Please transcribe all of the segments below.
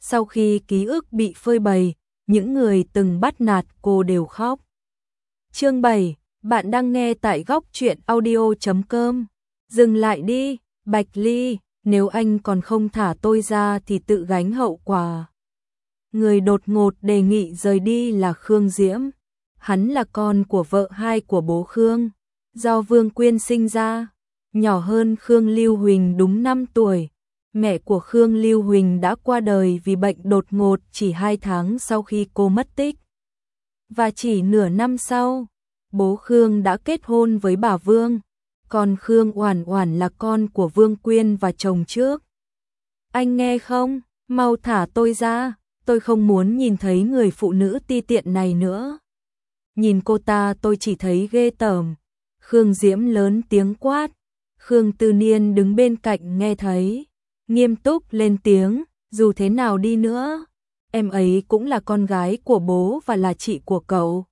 Sau khi ký ức bị phơi bày, những người từng bắt nạt cô đều khóc. Chương 7, bạn đang nghe tại góc truyện audio.com. Dừng lại đi, Bạch Ly, nếu anh còn không thả tôi ra thì tự gánh hậu quả. Người đột ngột đề nghị rời đi là Khương Diễm. Hắn là con của vợ hai của bố Khương, do Vương Quyên sinh ra, nhỏ hơn Khương Lưu Huỳnh đúng 5 tuổi. Mẹ của Khương Lưu Huỳnh đã qua đời vì bệnh đột ngột chỉ 2 tháng sau khi cô mất tích. Và chỉ nửa năm sau, bố Khương đã kết hôn với bà Vương, còn Khương Oản Oản là con của Vương Quyên và chồng trước. Anh nghe không, mau thả tôi ra, tôi không muốn nhìn thấy người phụ nữ ti tiện này nữa. Nhìn cô ta tôi chỉ thấy ghê tởm. Khương Diễm lớn tiếng quát. Khương Tư Niên đứng bên cạnh nghe thấy, nghiêm túc lên tiếng, dù thế nào đi nữa, em ấy cũng là con gái của bố và là chị của cậu.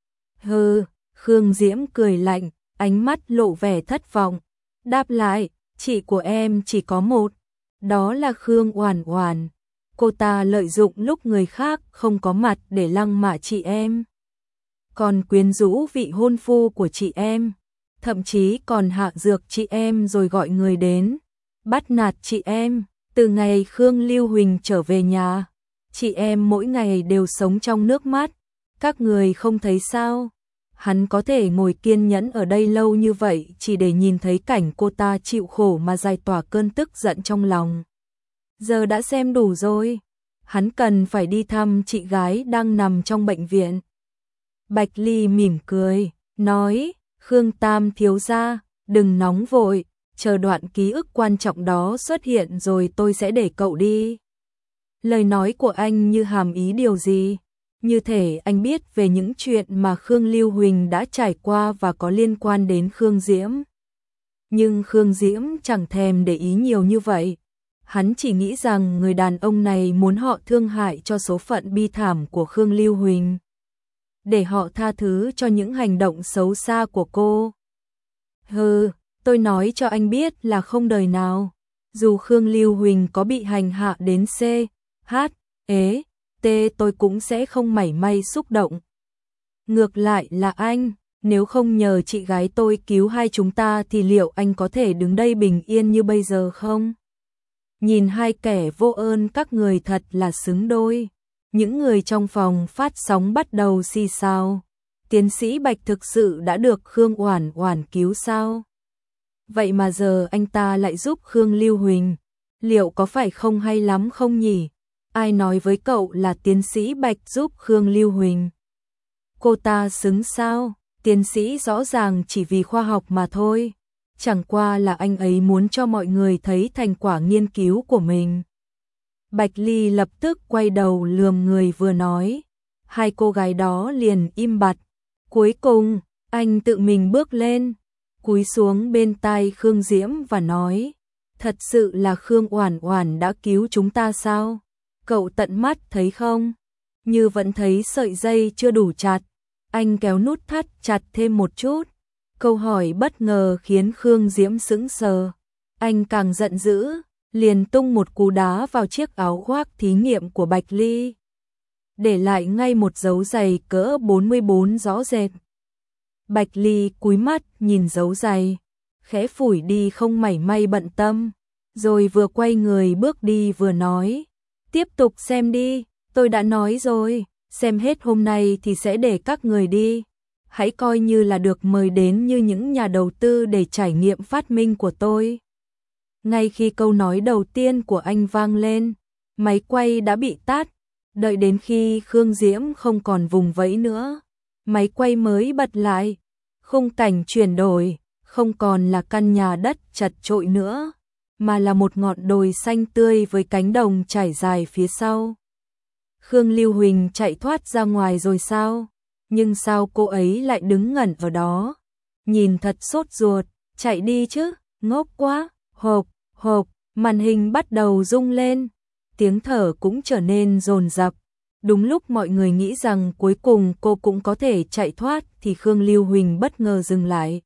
Hừ, Khương Diễm cười lạnh, ánh mắt lộ vẻ thất vọng, đáp lại, chị của em chỉ có một, đó là Khương Oản Oản. Cô ta lợi dụng lúc người khác không có mặt để lăng mạ chị em, còn quyến rũ vị hôn phu của chị em, thậm chí còn hạ dược chị em rồi gọi người đến bắt nạt chị em. Từ ngày Khương Lưu Huỳnh trở về nhà, chị em mỗi ngày đều sống trong nước mắt, các người không thấy sao? Hắn có thể ngồi kiên nhẫn ở đây lâu như vậy chỉ để nhìn thấy cảnh cô ta chịu khổ mà giải tỏa cơn tức giận trong lòng. Giờ đã xem đủ rồi, hắn cần phải đi thăm chị gái đang nằm trong bệnh viện. Bạch Ly mỉm cười, nói, Khương Tam thiếu gia, đừng nóng vội, chờ đoạn ký ức quan trọng đó xuất hiện rồi tôi sẽ để cậu đi. Lời nói của anh như hàm ý điều gì? Như thể anh biết về những chuyện mà Khương Lưu Huỳnh đã trải qua và có liên quan đến Khương Diễm. Nhưng Khương Diễm chẳng thèm để ý nhiều như vậy. Hắn chỉ nghĩ rằng người đàn ông này muốn họ thương hại cho số phận bi thảm của Khương Lưu Huỳnh, để họ tha thứ cho những hành động xấu xa của cô. Hừ, tôi nói cho anh biết là không đời nào, dù Khương Lưu Huỳnh có bị hành hạ đến C, H, E, T tôi cũng sẽ không mảy may xúc động. Ngược lại là anh, nếu không nhờ chị gái tôi cứu hai chúng ta thì liệu anh có thể đứng đây bình yên như bây giờ không? Nhìn hai kẻ vô ơn các người thật là xứng đôi. Những người trong phòng phát sóng bắt đầu xì xào. Tiến sĩ Bạch thực sự đã được Khương Oản Oản cứu sao? Vậy mà giờ anh ta lại giúp Khương Lưu Huỳnh. Liệu có phải không hay lắm không nhỉ? Ai nói với cậu là tiến sĩ Bạch giúp Khương Lưu Huỳnh? Cô ta xứng sao? Tiến sĩ rõ ràng chỉ vì khoa học mà thôi. Chẳng qua là anh ấy muốn cho mọi người thấy thành quả nghiên cứu của mình. Bạch Ly lập tức quay đầu lườm người vừa nói. Hai cô gái đó liền im bặt. Cuối cùng, anh tự mình bước lên, cúi xuống bên tai Khương Diễm và nói, thật sự là Khương Oản Oản đã cứu chúng ta sao? Cậu tận mắt thấy không? Như vẫn thấy sợi dây chưa đủ chặt. Anh kéo nút thắt chặt thêm một chút. Câu hỏi bất ngờ khiến Khương Diễm sững sờ. Anh càng giận dữ, liền tung một cú đá vào chiếc áo khoác thí nghiệm của Bạch Ly, để lại ngay một dấu giày cỡ 44 rõ rệt. Bạch Ly cúi mắt nhìn dấu giày, khẽ phủi đi không mảy may bận tâm, rồi vừa quay người bước đi vừa nói, tiếp tục xem đi, tôi đã nói rồi, xem hết hôm nay thì sẽ để các người đi. Hãy coi như là được mời đến như những nhà đầu tư để trải nghiệm phát minh của tôi. Ngay khi câu nói đầu tiên của anh vang lên, máy quay đã bị tắt. Đợi đến khi Khương Diễm không còn vùng vẫy nữa, máy quay mới bật lại. Khung cảnh chuyển đổi, không còn là căn nhà đất chật chội nữa, mà là một ngọn đồi xanh tươi với cánh đồng trải dài phía sau. Khương Lưu Huỳnh chạy thoát ra ngoài rồi sao? Nhưng sao cô ấy lại đứng ngẩn ở đó? Nhìn thật sốt ruột, chạy đi chứ, ngốc quá. Hộp, hộp, màn hình bắt đầu rung lên, tiếng thở cũng trở nên dồn dập. Đúng lúc mọi người nghĩ rằng cuối cùng cô cũng có thể chạy thoát thì Khương Lưu Huỳnh bất ngờ dừng lại.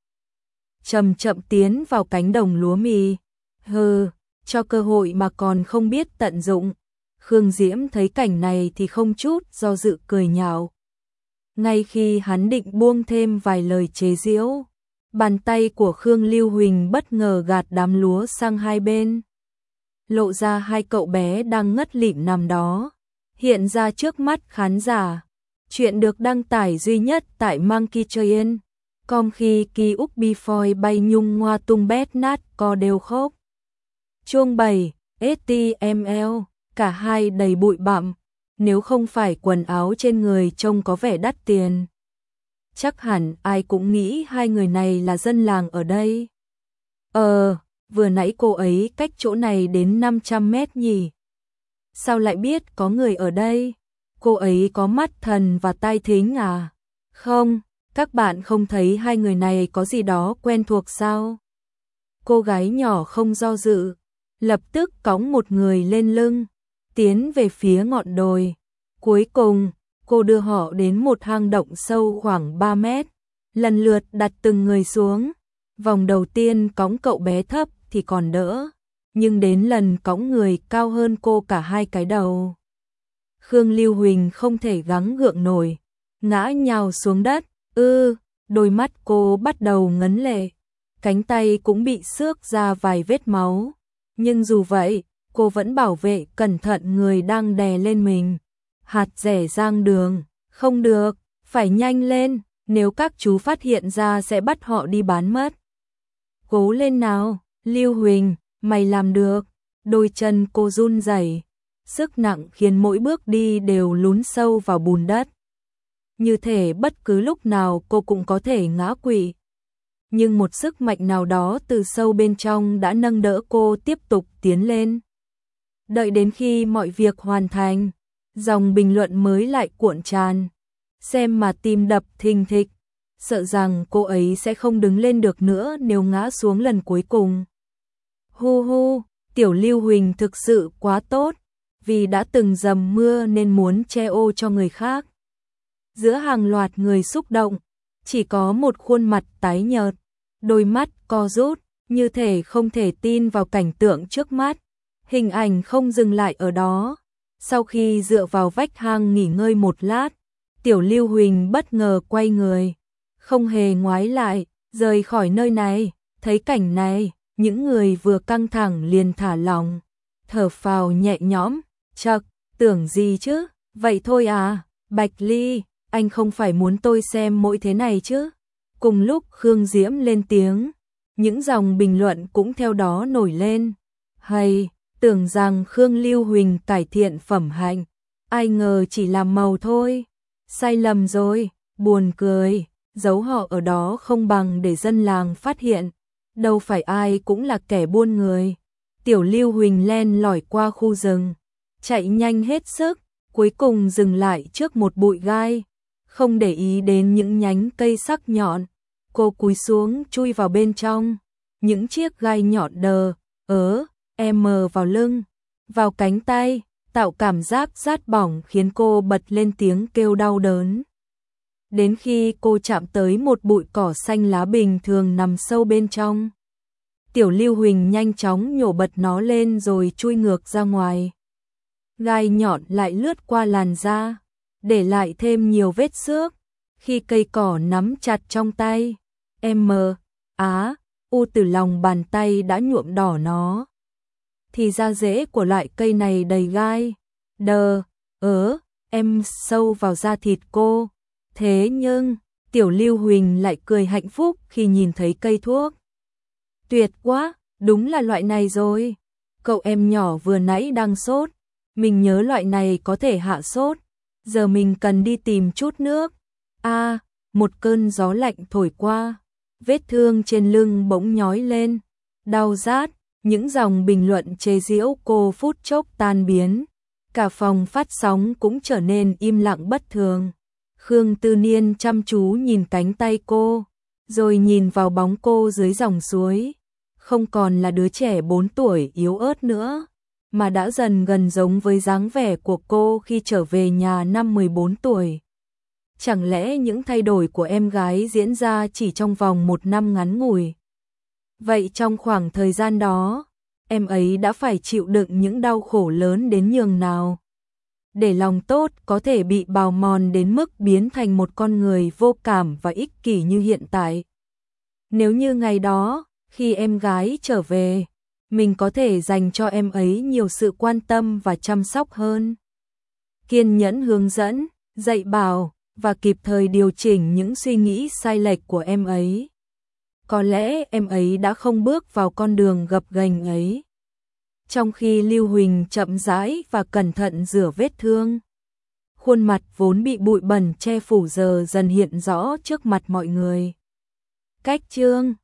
Chậm chậm tiến vào cánh đồng lúa mì. Hừ, cho cơ hội mà còn không biết tận dụng. Khương Diễm thấy cảnh này thì không chút do dự cười nhạo. Ngay khi hắn định buông thêm vài lời chế giễu, bàn tay của Khương Lưu Huỳnh bất ngờ gạt đám lúa sang hai bên. Lộ ra hai cậu bé đang ngất lịm nằm đó, hiện ra trước mắt khán giả. Chuyện được đăng tải duy nhất tại Monkey Train. Com khi ký úc before bay nhung ngoa tung bét nát co đều khóc. Chuông 7, HTML, cả hai đầy bụi bặm, nếu không phải quần áo trên người trông có vẻ đắt tiền. Chắc hẳn ai cũng nghĩ hai người này là dân làng ở đây. Vừa nãy cô ấy cách chỗ này đến 500 mét nhỉ? Sao lại biết có người ở đây? Cô ấy có mắt thần và tai thính à? Không, các bạn không thấy hai người này có gì đó quen thuộc sao? Cô gái nhỏ không do dự, lập tức cõng một người lên lưng, tiến về phía ngọn đồi. Cuối cùng, cô đưa họ đến một hang động sâu khoảng 3 mét, lần lượt đặt từng người xuống. Vòng đầu tiên cõng cậu bé thấp thì còn đỡ, nhưng đến lần cõng người cao hơn cô cả hai cái đầu. Khương Lưu Huỳnh không thể gắng gượng nổi, ngã nhào xuống đất. Đôi mắt cô bắt đầu ngấn lệ, cánh tay cũng bị xước ra vài vết máu. Nhưng dù vậy, cô vẫn bảo vệ cẩn thận người đang đè lên mình. Hạt rẻ rang đường, không được, phải nhanh lên, nếu các chú phát hiện ra sẽ bắt họ đi bán mất. Cố lên nào, Lưu Huỳnh, mày làm được. Đôi chân cô run rẩy, sức nặng khiến mỗi bước đi đều lún sâu vào bùn đất. Như thể bất cứ lúc nào cô cũng có thể ngã quỵ. Nhưng một sức mạnh nào đó từ sâu bên trong đã nâng đỡ cô tiếp tục tiến lên. Đợi đến khi mọi việc hoàn thành, dòng bình luận mới lại cuộn tràn. Xem mà tim đập thình thịch, sợ rằng cô ấy sẽ không đứng lên được nữa nếu ngã xuống lần cuối cùng. Hu, tiểu Lưu Huỳnh thực sự quá tốt, vì đã từng dầm mưa nên muốn che ô cho người khác. Giữa hàng loạt người xúc động, chỉ có một khuôn mặt tái nhợt, đôi mắt co rút, như thể không thể tin vào cảnh tượng trước mắt. Hình ảnh không dừng lại ở đó. Sau khi dựa vào vách hang nghỉ ngơi một lát, tiểu Lưu Huỳnh bất ngờ quay người, không hề ngoái lại, rời khỏi nơi này. Thấy cảnh này, những người vừa căng thẳng liền thả lỏng, thở phào nhẹ nhõm. Chậc, tưởng gì chứ, vậy thôi à, Bạch Ly, anh không phải muốn tôi xem mỗi thế này chứ? Cùng lúc Khương Diễm lên tiếng, những dòng bình luận cũng theo đó nổi lên. Hay, tưởng rằng Khương Lưu Huỳnh cải thiện phẩm hạnh, ai ngờ chỉ làm màu thôi. Sai lầm rồi, buồn cười, giấu họ ở đó không bằng để dân làng phát hiện. Đâu phải ai cũng là kẻ buôn người. Tiểu Lưu Huỳnh len lỏi qua khu rừng, chạy nhanh hết sức, cuối cùng dừng lại trước một bụi gai. Không để ý đến những nhánh cây sắc nhọn, cô cúi xuống chui vào bên trong. Những chiếc gai nhọn vào lưng, vào cánh tay, tạo cảm giác rát bỏng khiến cô bật lên tiếng kêu đau đớn. Đến khi cô chạm tới một bụi cỏ xanh lá bình thường nằm sâu bên trong, tiểu Lưu Huỳnh nhanh chóng nhổ bật nó lên rồi chui ngược ra ngoài. Gai nhọn lại lướt qua làn da, để lại thêm nhiều vết xước. Khi cây cỏ nắm chặt trong tay, từ lòng bàn tay đã nhuộm đỏ nó. Thì ra rễ của loại cây này đầy gai, sâu vào da thịt cô. Thế nhưng, tiểu Lưu Huỳnh lại cười hạnh phúc khi nhìn thấy cây thuốc. Tuyệt quá, đúng là loại này rồi. Cậu em nhỏ vừa nãy đang sốt, mình nhớ loại này có thể hạ sốt. Giờ mình cần đi tìm chút nước. Một cơn gió lạnh thổi qua, vết thương trên lưng bỗng nhói lên, đau rát. Những dòng bình luận chế giễu cô phút chốc tan biến, cả phòng phát sóng cũng trở nên im lặng bất thường. Khương Tư Niên chăm chú nhìn cánh tay cô, rồi nhìn vào bóng cô dưới dòng suối. Không còn là đứa trẻ 4 tuổi yếu ớt nữa, mà đã dần gần giống với dáng vẻ của cô khi trở về nhà năm 14 tuổi. Chẳng lẽ những thay đổi của em gái diễn ra chỉ trong vòng 1 năm ngắn ngủi? Vậy trong khoảng thời gian đó, em ấy đã phải chịu đựng những đau khổ lớn đến nhường nào. Để lòng tốt có thể bị bào mòn đến mức biến thành một con người vô cảm và ích kỷ như hiện tại. Nếu như ngày đó, khi em gái trở về, mình có thể dành cho em ấy nhiều sự quan tâm và chăm sóc hơn. Kiên nhẫn hướng dẫn, dạy bảo và kịp thời điều chỉnh những suy nghĩ sai lệch của em ấy. Có lẽ em ấy đã không bước vào con đường gập ghềnh ấy. Trong khi Lưu Huỳnh chậm rãi và cẩn thận rửa vết thương, khuôn mặt vốn bị bụi bẩn che phủ giờ dần hiện rõ trước mặt mọi người. Cách chương